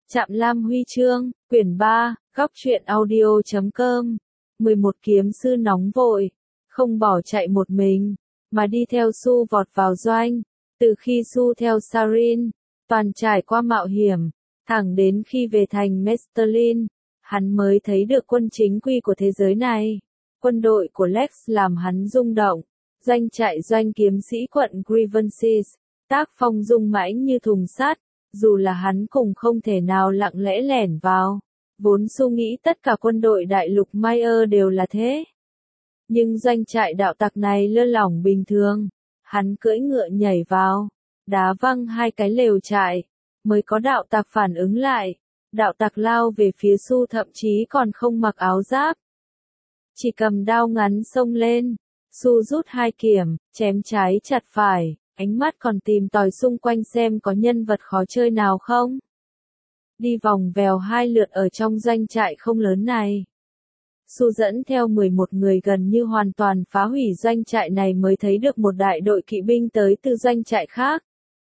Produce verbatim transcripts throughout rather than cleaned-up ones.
Trạm Lam Huy chương, quyển ba, góc truyện audio chấm com. mười một kiếm sư nóng vội, không bỏ chạy một mình, mà đi theo Su vọt vào doanh. Từ khi Su theo Sarin, toàn trải qua mạo hiểm, thẳng đến khi về thành Mestelin, hắn mới thấy được quân chính quy của thế giới này. Quân đội của Lex làm hắn rung động. Doanh trại doanh kiếm sĩ quận Grievances, tác phong dung mãnh như thùng sắt, dù là hắn cũng không thể nào lặng lẽ lẻn vào. Vốn Su nghĩ tất cả quân đội đại lục Mayer đều là thế. Nhưng doanh trại đạo tặc này lơ lỏng bình thường. Hắn cưỡi ngựa nhảy vào, đá văng hai cái lều trại, mới có đạo tặc phản ứng lại. Đạo tặc lao về phía Su thậm chí còn không mặc áo giáp. Chỉ cầm đao ngắn xông lên. Su rút hai kiểm, chém trái chặt phải, ánh mắt còn tìm tòi xung quanh xem có nhân vật khó chơi nào không. Đi vòng vèo hai lượt ở trong doanh trại không lớn này. Su dẫn theo mười một người gần như hoàn toàn phá hủy doanh trại này mới thấy được một đại đội kỵ binh tới từ doanh trại khác.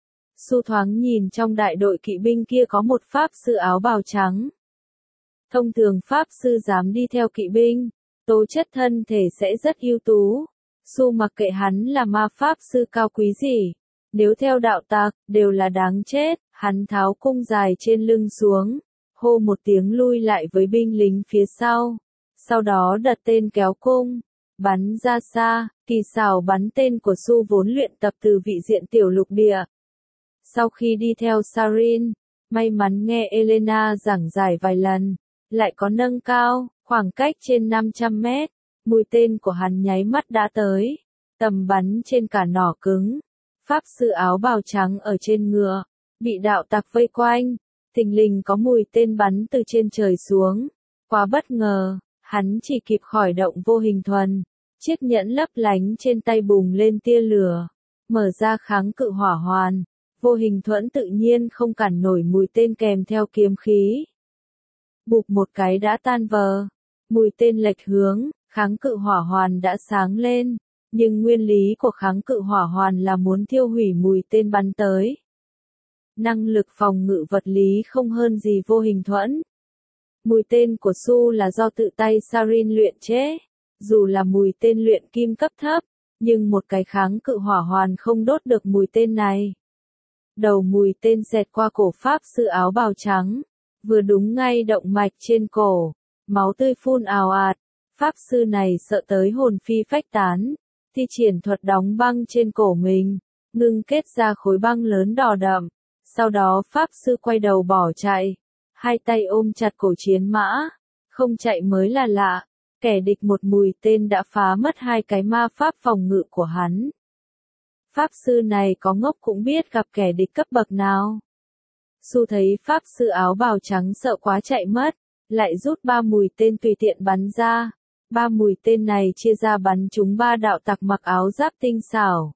Su thoáng nhìn trong đại đội kỵ binh kia có một pháp sư áo bào trắng. Thông thường pháp sư dám đi theo kỵ binh, tố chất thân thể sẽ rất ưu tú. Su mặc kệ hắn là ma pháp sư cao quý gì, nếu theo đạo tặc, đều là đáng chết. Hắn tháo cung dài trên lưng xuống, hô một tiếng lui lại với binh lính phía sau. Sau đó đặt tên kéo cung, bắn ra xa. Kỳ xảo bắn tên của Su vốn luyện tập từ vị diện tiểu lục địa. Sau khi đi theo Sarin, may mắn nghe Elena giảng giải vài lần, lại có nâng cao, khoảng cách trên năm trăm mét. Mũi tên của hắn nháy mắt đã tới, tầm bắn trên cả nỏ cứng. Pháp sư áo bào trắng ở trên ngựa, bị đạo tặc vây quanh, thình lình có mùi tên bắn từ trên trời xuống. Quá bất ngờ, hắn chỉ kịp khỏi động vô hình thuần. Chiếc nhẫn lấp lánh trên tay bùng lên tia lửa, mở ra kháng cự hỏa hoàn. Vô hình thuẫn tự nhiên không cản nổi mùi tên kèm theo kiếm khí. Bụp một cái đã tan vỡ, mùi tên lệch hướng. Kháng cự hỏa hoàn đã sáng lên, nhưng nguyên lý của kháng cự hỏa hoàn là muốn thiêu hủy mùi tên bắn tới. Năng lực phòng ngự vật lý không hơn gì vô hình thuẫn. Mùi tên của Su là do tự tay Sarin luyện chế, dù là mùi tên luyện kim cấp thấp, nhưng một cái kháng cự hỏa hoàn không đốt được mùi tên này. Đầu mùi tên xẹt qua cổ pháp sư áo bào trắng, vừa đúng ngay động mạch trên cổ, máu tươi phun ào ạt. Pháp sư này sợ tới hồn phi phách tán, thi triển thuật đóng băng trên cổ mình, ngưng kết ra khối băng lớn đỏ đậm. Sau đó pháp sư quay đầu bỏ chạy, hai tay ôm chặt cổ chiến mã, không chạy mới là lạ. Kẻ địch một mùi tên đã phá mất hai cái ma pháp phòng ngự của hắn. Pháp sư này có ngốc cũng biết gặp kẻ địch cấp bậc nào. Su thấy pháp sư áo bào trắng sợ quá chạy mất, lại rút ba mùi tên tùy tiện bắn ra. Ba mùi tên này chia ra bắn trúng ba đạo tặc mặc áo giáp tinh xảo.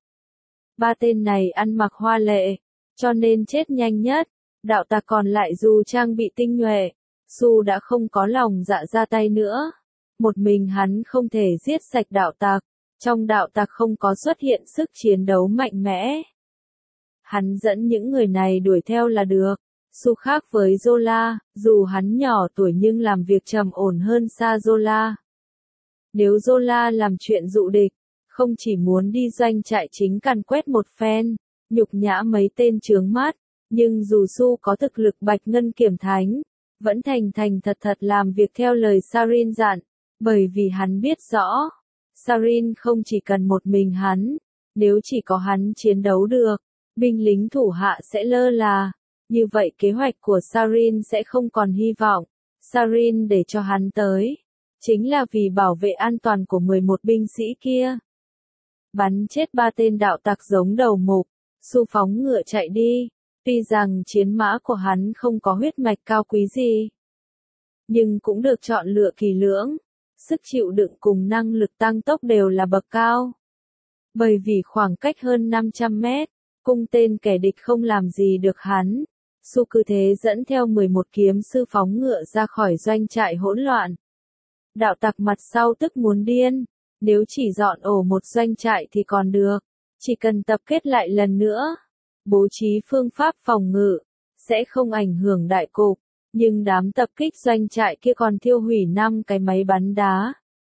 Ba tên này ăn mặc hoa lệ, cho nên chết nhanh nhất. Đạo tặc còn lại dù trang bị tinh nhuệ, Su đã không có lòng dạ ra tay nữa. Một mình hắn không thể giết sạch đạo tặc, trong đạo tặc không có xuất hiện sức chiến đấu mạnh mẽ. Hắn dẫn những người này đuổi theo là được. Su khác với Zola, dù hắn nhỏ tuổi nhưng làm việc trầm ổn hơn xa Zola. Nếu Zola làm chuyện dụ địch, không chỉ muốn đi doanh trại chính càn quét một phen, nhục nhã mấy tên chướng mắt, nhưng dù Su có thực lực bạch ngân kiểm thánh, vẫn thành thành thật thật làm việc theo lời Sarin dặn, bởi vì hắn biết rõ, Sarin không chỉ cần một mình hắn, nếu chỉ có hắn chiến đấu được, binh lính thủ hạ sẽ lơ là, như vậy kế hoạch của Sarin sẽ không còn hy vọng. Sarin để cho hắn tới, chính là vì bảo vệ an toàn của mười một binh sĩ kia. Bắn chết ba tên đạo tặc giống đầu mục, Su phóng ngựa chạy đi, tuy rằng chiến mã của hắn không có huyết mạch cao quý gì, nhưng cũng được chọn lựa kỳ lưỡng, sức chịu đựng cùng năng lực tăng tốc đều là bậc cao. Bởi vì khoảng cách hơn năm trăm mét, cung tên kẻ địch không làm gì được hắn, Su cứ thế dẫn theo mười một kiếm sư phóng ngựa ra khỏi doanh trại hỗn loạn. Đạo tặc mặt sau tức muốn điên, nếu chỉ dọn ổ một doanh trại thì còn được, chỉ cần tập kết lại lần nữa, bố trí phương pháp phòng ngự, sẽ không ảnh hưởng đại cục. Nhưng đám tập kích doanh trại kia còn thiêu hủy năm cái máy bắn đá.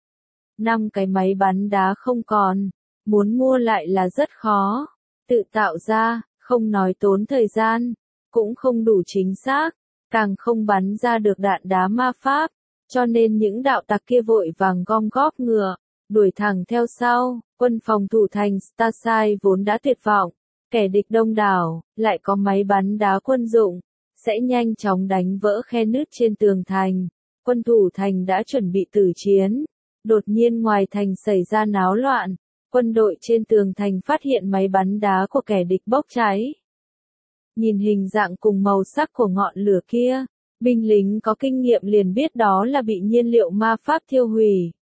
năm cái máy bắn đá không còn, muốn mua lại là rất khó. Tự tạo ra, không nói tốn thời gian, cũng không đủ chính xác, càng không bắn ra được đạn đá ma pháp, cho nên những đạo tặc kia vội vàng gom góp ngựa, đuổi thẳng theo sau. Quân phòng thủ thành Starside vốn đã tuyệt vọng, kẻ địch đông đảo, lại có máy bắn đá quân dụng, sẽ nhanh chóng đánh vỡ khe nứt trên tường thành. Quân thủ thành đã chuẩn bị tử chiến, đột nhiên ngoài thành xảy ra náo loạn, quân đội trên tường thành phát hiện máy bắn đá của kẻ địch bốc cháy. Nhìn hình dạng cùng màu sắc của ngọn lửa kia, binh lính có kinh nghiệm liền biết đó là bị nhiên liệu ma pháp thiêu hủy.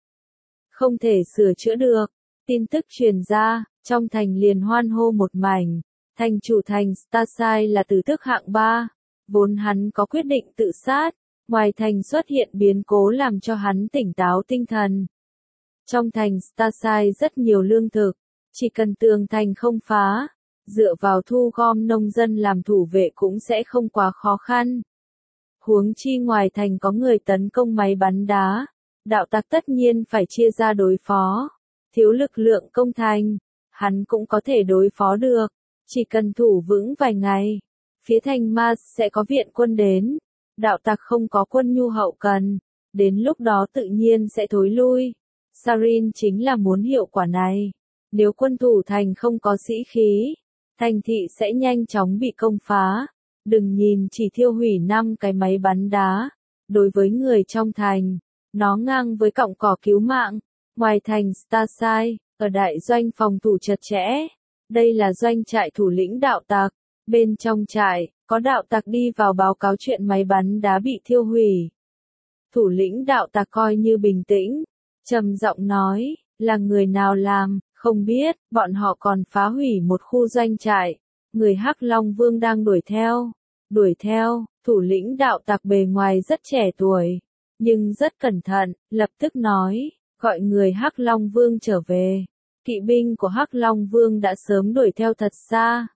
Không thể sửa chữa được. Tin tức truyền ra, trong thành liền hoan hô một mảnh. Thành chủ thành Starside là tử tước hạng ba, vốn hắn có quyết định tự sát, ngoài thành xuất hiện biến cố làm cho hắn tỉnh táo tinh thần. Trong thành Starside rất nhiều lương thực, chỉ cần tường thành không phá, dựa vào thu gom nông dân làm thủ vệ cũng sẽ không quá khó khăn. Huống chi ngoài thành có người tấn công máy bắn đá, đạo tặc tất nhiên phải chia ra đối phó. Thiếu lực lượng công thành, hắn cũng có thể đối phó được, chỉ cần thủ vững vài ngày, phía thành Mars sẽ có viện quân đến. Đạo tặc không có quân nhu hậu cần, đến lúc đó tự nhiên sẽ thối lui. Sarin chính là muốn hiệu quả này. Nếu quân thủ thành không có sĩ khí, thành thị sẽ nhanh chóng bị công phá. Đừng nhìn chỉ thiêu hủy năm cái máy bắn đá, đối với người trong thành, nó ngang với cọng cỏ cứu mạng. Ngoài thành Starside, ở đại doanh phòng thủ chật chẽ, đây là doanh trại thủ lĩnh đạo tặc. Bên trong trại, có đạo tặc đi vào báo cáo chuyện máy bắn đá bị thiêu hủy. Thủ lĩnh đạo tặc coi như bình tĩnh, trầm giọng nói, là người nào làm, không biết, bọn họ còn phá hủy một khu doanh trại. Người Hắc Long Vương đang đuổi theo. Đuổi theo, thủ lĩnh đạo tặc bề ngoài rất trẻ tuổi, nhưng rất cẩn thận, lập tức nói, gọi người Hắc Long Vương trở về. Kỵ binh của Hắc Long Vương đã sớm đuổi theo thật xa.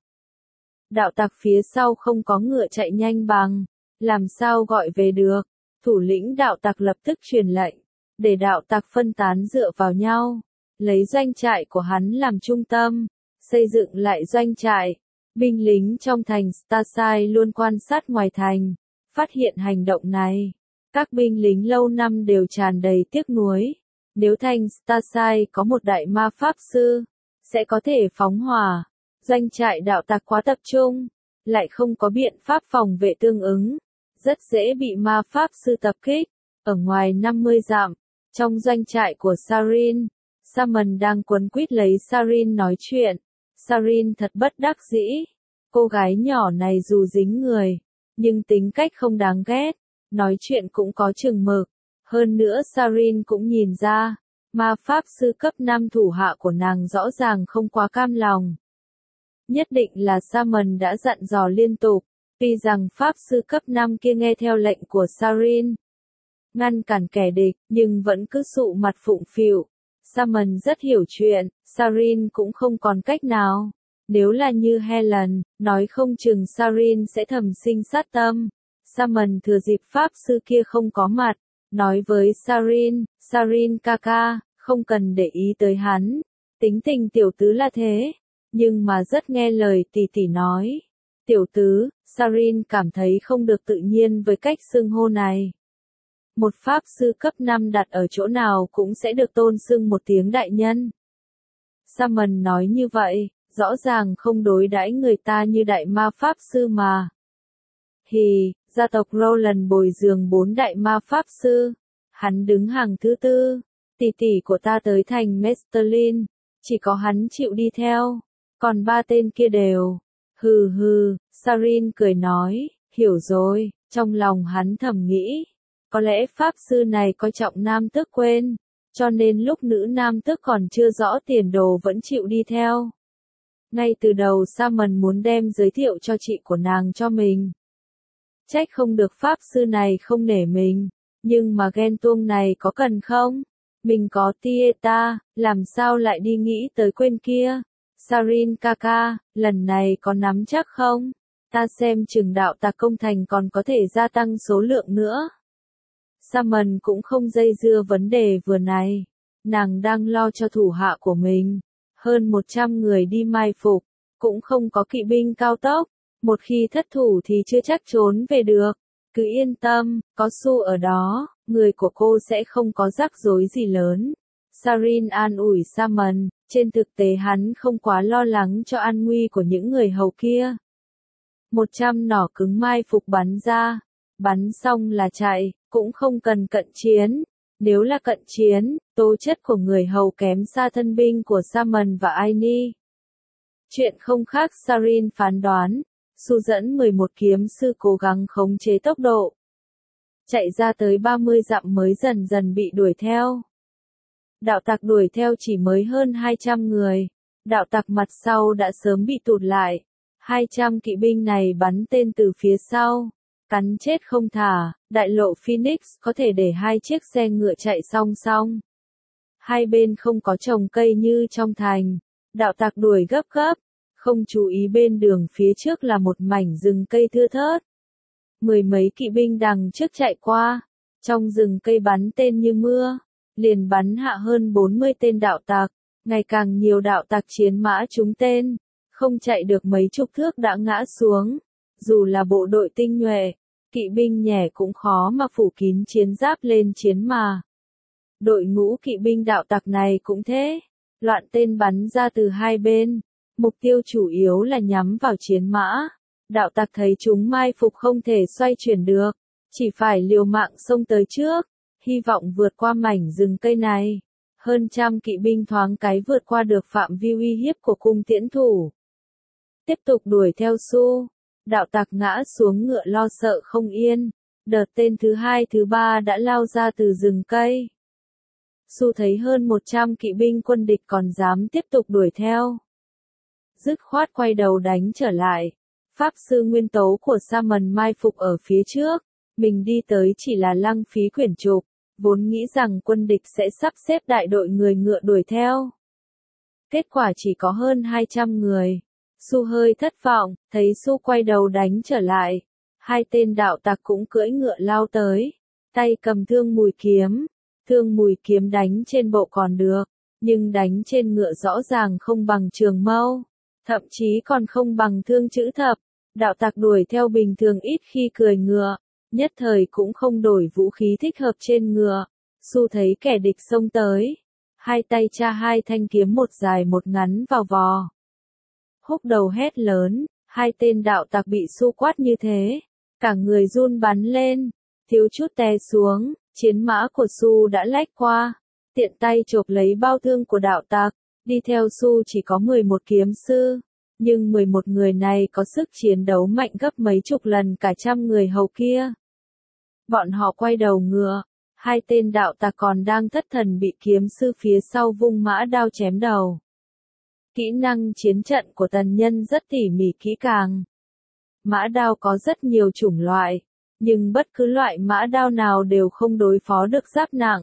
Đạo tặc phía sau không có ngựa chạy nhanh bằng, làm sao gọi về được. Thủ lĩnh đạo tặc lập tức truyền lệnh, để đạo tặc phân tán dựa vào nhau, lấy doanh trại của hắn làm trung tâm, xây dựng lại doanh trại. Binh lính trong thành Starside luôn quan sát ngoài thành, phát hiện hành động này. Các binh lính lâu năm đều tràn đầy tiếc nuối. Nếu thành Starside có một đại ma pháp sư, sẽ có thể phóng hỏa. Doanh trại đạo tặc quá tập trung, lại không có biện pháp phòng vệ tương ứng, rất dễ bị ma pháp sư tập kích. Ở ngoài năm mươi dặm, trong doanh trại của Sarin, Samon đang quấn quýt lấy Sarin nói chuyện. Sarin thật bất đắc dĩ. Cô gái nhỏ này dù dính người, nhưng tính cách không đáng ghét, nói chuyện cũng có chừng mực. Hơn nữa Sarin cũng nhìn ra, ma pháp sư cấp năm thủ hạ của nàng rõ ràng không quá cam lòng. Nhất định là Samon đã dặn dò liên tục, tuy rằng pháp sư cấp năm kia nghe theo lệnh của Sarin, ngăn cản kẻ địch, nhưng vẫn cứ sụ mặt phụng phịu. Samon rất hiểu chuyện, Sarin cũng không còn cách nào. Nếu là như Helen, nói không chừng Sarin sẽ thầm sinh sát tâm. Samon thừa dịp pháp sư kia không có mặt, nói với Sarin, Sarin ca ca, không cần để ý tới hắn. Tính tình tiểu tứ là thế, nhưng mà rất nghe lời tỷ tỷ nói. Tiểu tứ, Sarin cảm thấy không được tự nhiên với cách xưng hô này. Một pháp sư cấp năm đặt ở chỗ nào cũng sẽ được tôn xưng một tiếng đại nhân. Samon nói như vậy, rõ ràng không đối đãi người ta như đại ma pháp sư mà. Hì, gia tộc Roland bồi dưỡng bốn đại ma pháp sư. Hắn đứng hàng thứ tư. Tỷ tỷ của ta tới thành Mesterlin, chỉ có hắn chịu đi theo. Còn ba tên kia đều. Hừ hừ, Sarin cười nói, hiểu rồi, trong lòng hắn thầm nghĩ. Có lẽ pháp sư này coi trọng nam tước quên, cho nên lúc nữ nam tước còn chưa rõ tiền đồ vẫn chịu đi theo. Ngay từ đầu Samon muốn đem giới thiệu cho chị của nàng cho mình. Trách không được pháp sư này không nể mình, nhưng mà ghen tuông này có cần không? Mình có Tieta, làm sao lại đi nghĩ tới quên kia? Sarin ca ca, lần này có nắm chắc không? Ta xem chừng đạo tặc công thành còn có thể gia tăng số lượng nữa. Salmon cũng không dây dưa vấn đề vừa này. Nàng đang lo cho thủ hạ của mình. Hơn một trăm người đi mai phục, cũng không có kỵ binh cao tốc. Một khi thất thủ thì chưa chắc trốn về được. Cứ yên tâm, có Su ở đó, người của cô sẽ không có rắc rối gì lớn. Sarin an ủi Salmon, trên thực tế hắn không quá lo lắng cho an nguy của những người hầu kia. Một trăm nỏ cứng mai phục bắn ra, bắn xong là chạy, cũng không cần cận chiến. Nếu là cận chiến, tố chất của người hầu kém xa thân binh của Salmon và Aini. Chuyện không khác Sarin phán đoán, Su dẫn mười một kiếm sư cố gắng khống chế tốc độ. Chạy ra tới ba mươi dặm mới dần dần bị đuổi theo. Đạo tặc đuổi theo chỉ mới hơn hai trăm người. Đạo tặc mặt sau đã sớm bị tụt lại. hai trăm kỵ binh này bắn tên từ phía sau. Cắn chết không thả, đại lộ Phoenix có thể để hai chiếc xe ngựa chạy song song. Hai bên không có trồng cây như trong thành. Đạo tặc đuổi gấp gấp, không chú ý bên đường phía trước là một mảnh rừng cây thưa thớt. Mười mấy kỵ binh đằng trước chạy qua, trong rừng cây bắn tên như mưa, liền bắn hạ hơn bốn mươi tên đạo tặc, ngày càng nhiều đạo tặc chiến mã trúng tên, không chạy được mấy chục thước đã ngã xuống. Dù là bộ đội tinh nhuệ, kỵ binh nhẻ cũng khó mà phủ kín chiến giáp lên chiến mà. Đội ngũ kỵ binh đạo tặc này cũng thế, loạn tên bắn ra từ hai bên, mục tiêu chủ yếu là nhắm vào chiến mã. Đạo tặc thấy chúng mai phục không thể xoay chuyển được, chỉ phải liều mạng xông tới trước, hy vọng vượt qua mảnh rừng cây này. Hơn trăm kỵ binh thoáng cái vượt qua được phạm vi uy hiếp của cung tiễn thủ. Tiếp tục đuổi theo Su, đạo tặc ngã xuống ngựa lo sợ không yên, đợt tên thứ hai thứ ba đã lao ra từ rừng cây. Su thấy hơn một trăm kỵ binh quân địch còn dám tiếp tục đuổi theo. Dứt khoát quay đầu đánh trở lại. Pháp sư nguyên tố của Salmon mai phục ở phía trước, mình đi tới chỉ là lăng phí quyển trục, vốn nghĩ rằng quân địch sẽ sắp xếp đại đội người ngựa đuổi theo. Kết quả chỉ có hơn hai trăm người. Su hơi thất vọng, thấy Su quay đầu đánh trở lại. Hai tên đạo tặc cũng cưỡi ngựa lao tới, tay cầm thương mùi kiếm. Thương mùi kiếm đánh trên bộ còn được, nhưng đánh trên ngựa rõ ràng không bằng trường mâu, thậm chí còn không bằng thương chữ thập. Đạo tặc đuổi theo bình thường ít khi cười ngựa, nhất thời cũng không đổi vũ khí thích hợp trên ngựa. Su thấy kẻ địch xông tới, hai tay tra hai thanh kiếm một dài một ngắn vào vò. Húc đầu hét lớn, hai tên đạo tặc bị Su quát như thế, cả người run bắn lên, thiếu chút té xuống, chiến mã của Su đã lách qua, tiện tay chộp lấy bao thương của đạo tặc, đi theo Su chỉ có mười một kiếm sư. Nhưng mười một người này có sức chiến đấu mạnh gấp mấy chục lần cả trăm người hầu kia. Bọn họ quay đầu ngựa, hai tên đạo tặc còn đang thất thần bị kiếm sư phía sau vung mã đao chém đầu. Kỹ năng chiến trận của tần nhân rất tỉ mỉ kỹ càng. Mã đao có rất nhiều chủng loại, nhưng bất cứ loại mã đao nào đều không đối phó được giáp nặng.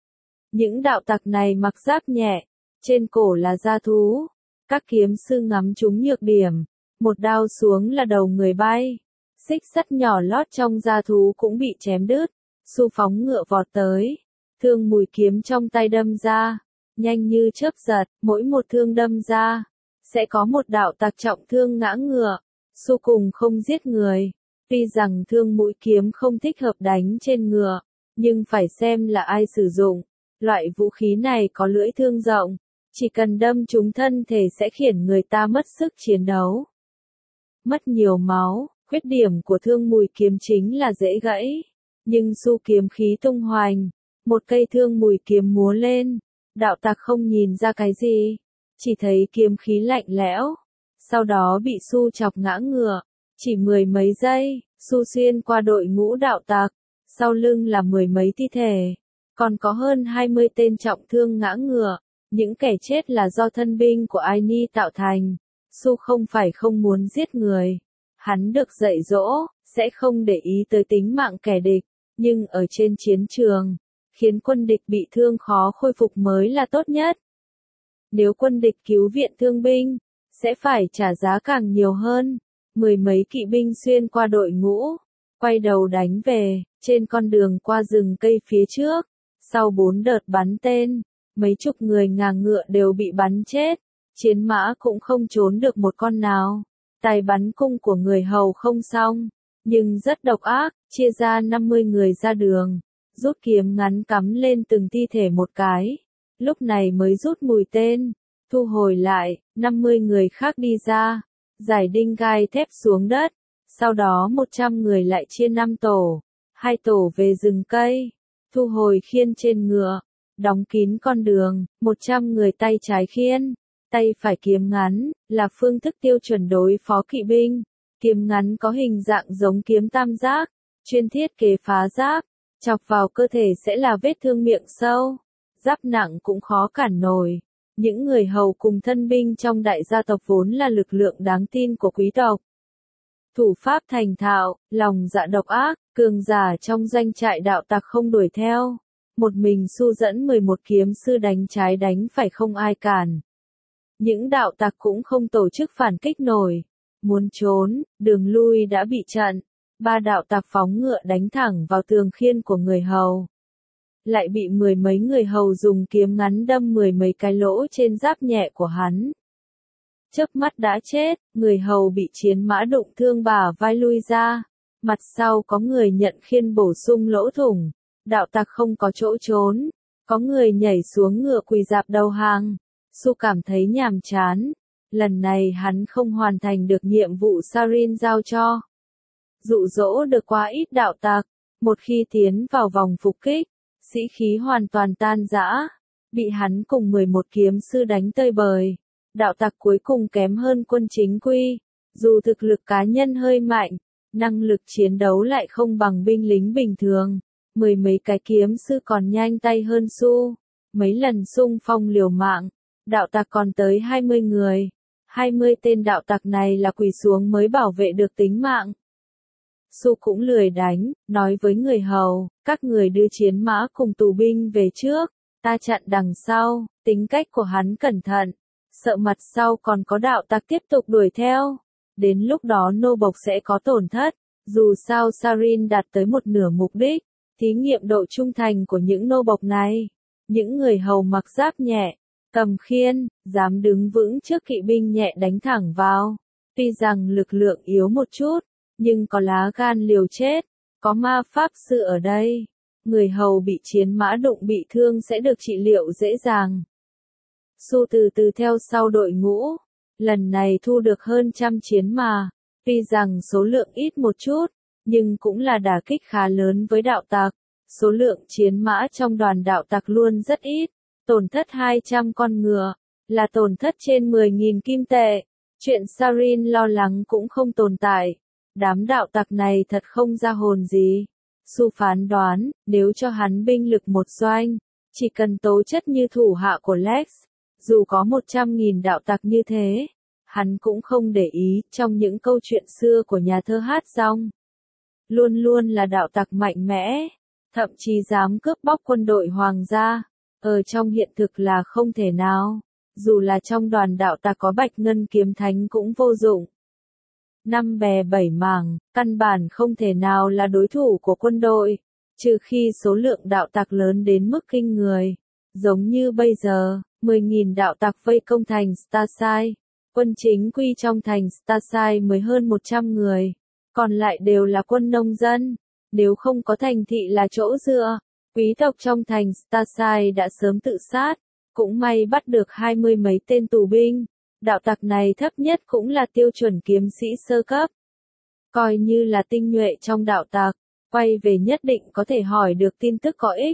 Những đạo tặc này mặc giáp nhẹ, trên cổ là da thú. Các kiếm sư ngắm chúng nhược điểm, một đao xuống là đầu người bay, xích sắt nhỏ lót trong da thú cũng bị chém đứt. Su phóng ngựa vọt tới, thương mùi kiếm trong tay đâm ra, nhanh như chớp giật, mỗi một thương đâm ra, sẽ có một đạo tặc trọng thương ngã ngựa. Su cùng không giết người, tuy rằng thương mũi kiếm không thích hợp đánh trên ngựa, nhưng phải xem là ai sử dụng. Loại vũ khí này có lưỡi thương rộng, chỉ cần đâm trúng thân thể sẽ khiến người ta mất sức chiến đấu. Mất nhiều máu, khuyết điểm của thương mùi kiếm chính là dễ gãy, nhưng Su kiếm khí tung hoành, một cây thương mùi kiếm múa lên, đạo tặc không nhìn ra cái gì, chỉ thấy kiếm khí lạnh lẽo, sau đó bị Su chọc ngã ngựa, chỉ mười mấy giây, Su xuyên qua đội ngũ đạo tặc, sau lưng là mười mấy thi thể, còn có hơn hai mươi tên trọng thương ngã ngựa. Những kẻ chết là do thân binh của Aini tạo thành. Su không phải không muốn giết người. Hắn được dạy dỗ, sẽ không để ý tới tính mạng kẻ địch. Nhưng ở trên chiến trường, khiến quân địch bị thương khó khôi phục mới là tốt nhất. Nếu quân địch cứu viện thương binh, sẽ phải trả giá càng nhiều hơn. Mười mấy kỵ binh xuyên qua đội ngũ, quay đầu đánh về, trên con đường qua rừng cây phía trước. Sau bốn đợt bắn tên, mấy chục người ngàng ngựa đều bị bắn chết, chiến mã cũng không trốn được một con nào. Tài bắn cung của người hầu không xong, nhưng rất độc ác, chia ra năm mươi người ra đường, rút kiếm ngắn cắm lên từng thi thể một cái, lúc này mới rút mũi tên, thu hồi lại, năm mươi người khác đi ra, giải đinh gai thép xuống đất, sau đó một trăm người lại chia năm tổ, hai tổ về rừng cây, thu hồi khiên trên ngựa, đóng kín con đường, một trăm người tay trái khiên, tay phải kiếm ngắn, là phương thức tiêu chuẩn đối phó kỵ binh. Kiếm ngắn có hình dạng giống kiếm tam giác, chuyên thiết kế phá giáp, chọc vào cơ thể sẽ là vết thương miệng sâu, giáp nặng cũng khó cản nổi. Những người hầu cùng thân binh trong đại gia tộc vốn là lực lượng đáng tin của quý tộc. Thủ pháp thành thạo, lòng dạ độc ác, cường giả trong doanh trại đạo tặc không đuổi theo. Một mình Su dẫn mười một kiếm sư đánh trái đánh phải không ai cản. Những đạo tặc cũng không tổ chức phản kích nổi. Muốn trốn, đường lui đã bị chặn. Ba đạo tặc phóng ngựa đánh thẳng vào tường khiên của người hầu. Lại bị mười mấy người hầu dùng kiếm ngắn đâm mười mấy cái lỗ trên giáp nhẹ của hắn. Chớp mắt đã chết, người hầu bị chiến mã đụng thương bả vai lui ra. Mặt sau có người nhận khiên bổ sung lỗ thủng. Đạo tặc không có chỗ trốn. Có người nhảy xuống ngựa quỳ dạp đầu hàng. Su cảm thấy nhàm chán. Lần này hắn không hoàn thành được nhiệm vụ Sarin giao cho. Dụ dỗ được quá ít đạo tặc. Một khi tiến vào vòng phục kích, sĩ khí hoàn toàn tan rã. Bị hắn cùng mười một kiếm sư đánh tơi bời. Đạo tặc cuối cùng kém hơn quân chính quy. Dù thực lực cá nhân hơi mạnh, năng lực chiến đấu lại không bằng binh lính bình thường. Mười mấy cái kiếm sư còn nhanh tay hơn Su. Mấy lần xung phong liều mạng, đạo tặc còn tới hai mươi người. hai mươi tên đạo tặc này là quỳ xuống mới bảo vệ được tính mạng. Su cũng lười đánh, nói với người hầu, các người đưa chiến mã cùng tù binh về trước, ta chặn đằng sau. Tính cách của hắn cẩn thận, sợ mặt sau còn có đạo tặc tiếp tục đuổi theo. Đến lúc đó nô bộc sẽ có tổn thất, dù sao Sarin đạt tới một nửa mục đích, thí nghiệm độ trung thành của những nô bộc này. Những người hầu mặc giáp nhẹ, cầm khiên, dám đứng vững trước kỵ binh nhẹ đánh thẳng vào. Tuy rằng lực lượng yếu một chút, nhưng có lá gan liều chết, có ma pháp sư ở đây. Người hầu bị chiến mã đụng bị thương sẽ được trị liệu dễ dàng. Su từ từ theo sau đội ngũ, lần này thu được hơn trăm chiến mà, tuy rằng số lượng ít một chút, nhưng cũng là đả kích khá lớn với đạo tặc. Số lượng chiến mã trong đoàn đạo tặc luôn rất ít, tổn thất hai trăm con ngựa, là tổn thất trên mười nghìn kim tệ. Chuyện Sarin lo lắng cũng không tồn tại. Đám đạo tặc này thật không ra hồn gì. Su phán đoán, nếu cho hắn binh lực một doanh, chỉ cần tố chất như thủ hạ của Lex, dù có một trăm nghìn đạo tặc như thế, hắn cũng không để ý. Trong những câu chuyện xưa của nhà thơ hát rong, luôn luôn là đạo tặc mạnh mẽ, thậm chí dám cướp bóc quân đội hoàng gia. Ở trong hiện thực là không thể nào, dù là trong đoàn đạo tặc có Bạch Ngân Kiếm Thánh cũng vô dụng. Năm bè bảy mảng, căn bản không thể nào là đối thủ của quân đội, trừ khi số lượng đạo tặc lớn đến mức kinh người. Giống như bây giờ, mười nghìn đạo tặc vây công thành Starside, quân chính quy trong thành Starside mới hơn một trăm người, còn lại đều là quân nông dân. Nếu không có thành thị là chỗ dựa, quý tộc trong thành Starside đã sớm tự sát, cũng may bắt được hai mươi mấy tên tù binh. Đạo tặc này thấp nhất cũng là tiêu chuẩn kiếm sĩ sơ cấp. Coi như là tinh nhuệ trong đạo tặc, quay về nhất định có thể hỏi được tin tức có ích.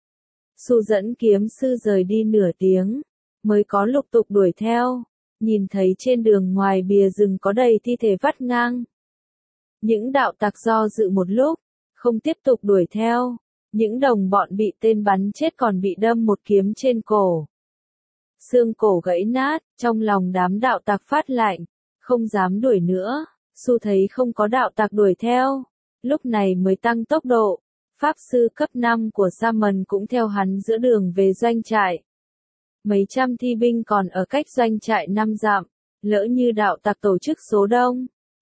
Su dẫn kiếm sư rời đi nửa tiếng, mới có lục tục đuổi theo, nhìn thấy trên đường ngoài bìa rừng có đầy thi thể vắt ngang. Những đạo tặc do dự một lúc, không tiếp tục đuổi theo, những đồng bọn bị tên bắn chết còn bị đâm một kiếm trên cổ. Xương cổ gãy nát, trong lòng đám đạo tặc phát lạnh, không dám đuổi nữa. Su thấy không có đạo tặc đuổi theo, lúc này mới tăng tốc độ. Pháp sư cấp năm của Salmon cũng theo hắn giữa đường về doanh trại. Mấy trăm thi binh còn ở cách doanh trại năm dặm, lỡ như đạo tặc tổ chức số đông,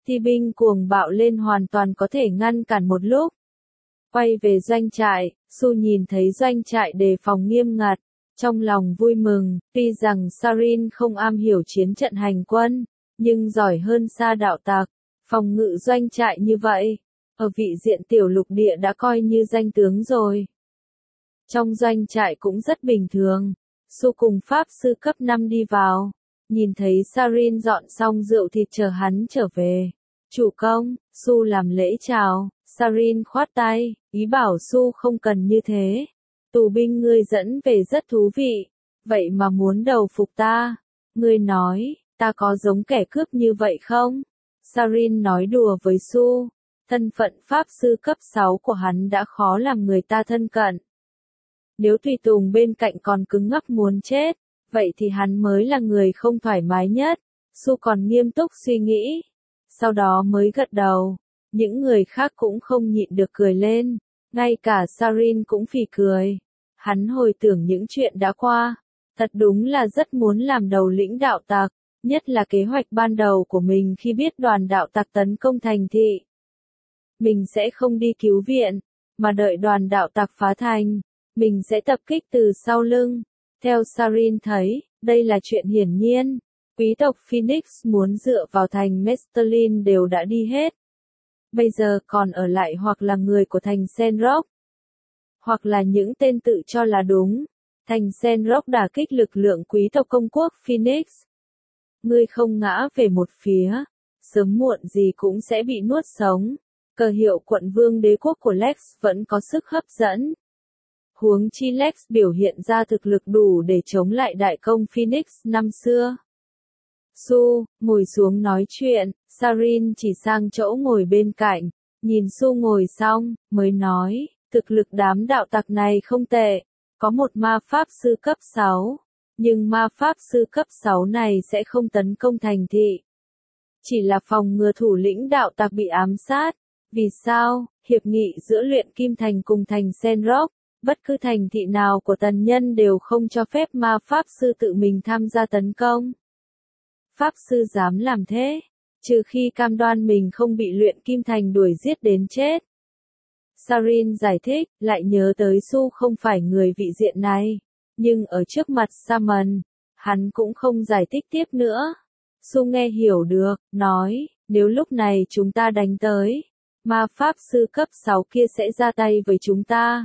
Ti binh cuồng bạo lên hoàn toàn có thể ngăn cản một lúc. Quay về doanh trại, Su nhìn thấy doanh trại đề phòng nghiêm ngặt, trong lòng vui mừng, tuy rằng Sarin không am hiểu chiến trận hành quân, nhưng giỏi hơn xa đạo tặc, phòng ngự doanh trại như vậy, ở vị diện tiểu lục địa đã coi như danh tướng rồi. Trong doanh trại cũng rất bình thường, Su cùng pháp sư cấp năm đi vào, nhìn thấy Sarin dọn xong rượu thịt chờ hắn trở về. Chủ công, Su làm lễ chào, Sarin khoát tay, ý bảo Su không cần như thế. Tù binh ngươi dẫn về rất thú vị, vậy mà muốn đầu phục ta. Ngươi nói, ta có giống kẻ cướp như vậy không? Sarin nói đùa với Su, thân phận pháp sư cấp sáu của hắn đã khó làm người ta thân cận. Nếu tùy tùng bên cạnh còn cứng ngắc muốn chết, vậy thì hắn mới là người không thoải mái nhất. Su còn nghiêm túc suy nghĩ, sau đó mới gật đầu. Những người khác cũng không nhịn được cười lên, ngay cả Sarin cũng phì cười. Hắn hồi tưởng những chuyện đã qua, thật đúng là rất muốn làm đầu lĩnh đạo tặc, nhất là kế hoạch ban đầu của mình khi biết đoàn đạo tặc tấn công thành thị. Mình sẽ không đi cứu viện, mà đợi đoàn đạo tặc phá thành, mình sẽ tập kích từ sau lưng. Theo Sarin thấy, đây là chuyện hiển nhiên, quý tộc Phoenix muốn dựa vào thành Mestelin đều đã đi hết. Bây giờ còn ở lại hoặc là người của thành Senrock, hoặc là những tên tự cho là đúng. Thành Senrock đả kích lực lượng quý tộc công quốc Phoenix. Ngươi không ngã về một phía, sớm muộn gì cũng sẽ bị nuốt sống. Cờ hiệu quận vương đế quốc của Lex vẫn có sức hấp dẫn. Huống chi Lex biểu hiện ra thực lực đủ để chống lại đại công Phoenix năm xưa. Su, ngồi xuống nói chuyện, Sarin chỉ sang chỗ ngồi bên cạnh, nhìn Su ngồi xong, mới nói, thực lực đám đạo tặc này không tệ, có một ma pháp sư cấp sáu, nhưng ma pháp sư cấp sáu này sẽ không tấn công thành thị. Chỉ là phòng ngừa thủ lĩnh đạo tặc bị ám sát. Vì sao? Hiệp nghị giữa luyện kim thành cùng thành Senrock, bất cứ thành thị nào của tần nhân đều không cho phép ma pháp sư tự mình tham gia tấn công. Pháp sư dám làm thế, trừ khi cam đoan mình không bị luyện kim thành đuổi giết đến chết. Sarin giải thích, lại nhớ tới Su không phải người vị diện này, nhưng ở trước mặt Salmon, hắn cũng không giải thích tiếp nữa. Su nghe hiểu được, nói, nếu lúc này chúng ta đánh tới, ma pháp sư cấp sáu kia sẽ ra tay với chúng ta.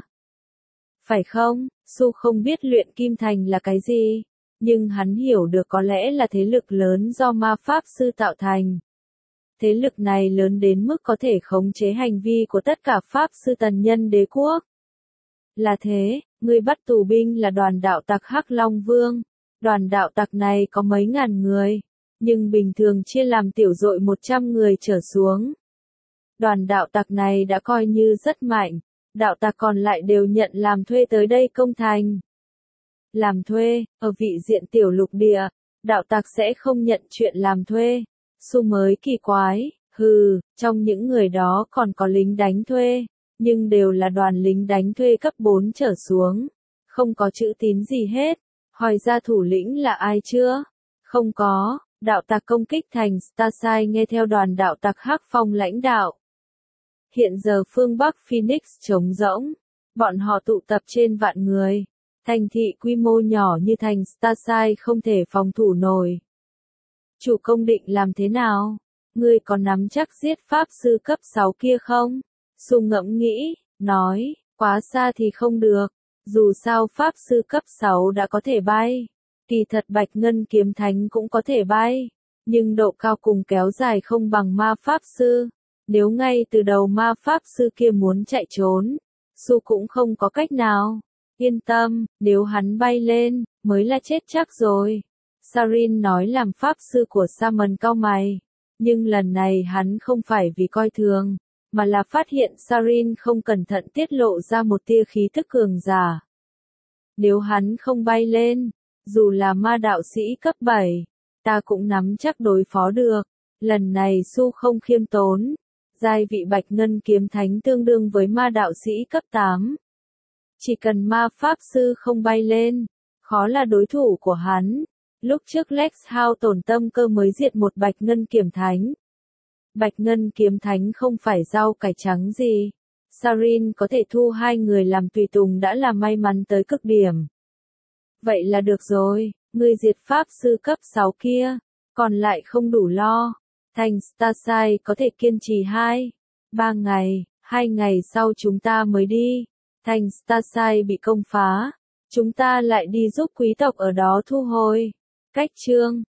Phải không? Su không biết luyện kim thành là cái gì, nhưng hắn hiểu được có lẽ là thế lực lớn do ma pháp sư tạo thành. Thế lực này lớn đến mức có thể khống chế hành vi của tất cả pháp sư tần nhân đế quốc. Là thế, người bắt tù binh là đoàn đạo tặc Hắc Long Vương. Đoàn đạo tặc này có mấy ngàn người, nhưng bình thường chia làm tiểu đội một trăm người trở xuống. Đoàn đạo tặc này đã coi như rất mạnh, đạo tặc còn lại đều nhận làm thuê tới đây công thành. Làm thuê, ở vị diện tiểu lục địa, đạo tặc sẽ không nhận chuyện làm thuê. Su mới kỳ quái, hừ, trong những người đó còn có lính đánh thuê, nhưng đều là đoàn lính đánh thuê cấp bốn trở xuống, không có chữ tín gì hết. Hỏi ra thủ lĩnh là ai chưa? Không có, đạo tặc công kích thành Starside nghe theo đoàn đạo tặc Hắc Phong lãnh đạo. Hiện giờ phương Bắc Phoenix trống rỗng, bọn họ tụ tập trên vạn người. Thành thị quy mô nhỏ như thành Starside không thể phòng thủ nổi. Chủ công định làm thế nào? Ngươi có nắm chắc giết pháp sư cấp sáu kia không? Su ngẫm nghĩ, nói, quá xa thì không được. Dù sao pháp sư cấp sáu đã có thể bay. Kỳ thật Bạch Ngân Kiếm Thánh cũng có thể bay. Nhưng độ cao cùng kéo dài không bằng ma pháp sư. Nếu ngay từ đầu ma pháp sư kia muốn chạy trốn, Su cũng không có cách nào. Yên tâm, nếu hắn bay lên, mới là chết chắc rồi. Sarin nói làm pháp sư của Salmon cau mày. Nhưng lần này hắn không phải vì coi thường, mà là phát hiện Sarin không cẩn thận tiết lộ ra một tia khí thức cường giả. Nếu hắn không bay lên, dù là ma đạo sĩ cấp bảy, ta cũng nắm chắc đối phó được. Lần này Su không khiêm tốn. Giai vị Bạch Ngân Kiếm Thánh tương đương với ma đạo sĩ cấp tám. Chỉ cần ma pháp sư không bay lên, khó là đối thủ của hắn. Lúc trước Lex hao tổn tâm cơ mới diệt một Bạch Ngân Kiếm Thánh. Bạch Ngân kiếm thánh không phải rau cải trắng gì. Sarin có thể thu hai người làm tùy tùng đã là may mắn tới cực điểm. Vậy là được rồi, ngươi diệt pháp sư cấp sáu kia, còn lại không đủ lo. Thành Starsai có thể kiên trì hai, ba ngày, hai ngày sau chúng ta mới đi. Thành Starsai bị công phá, chúng ta lại đi giúp quý tộc ở đó thu hồi. Cách chương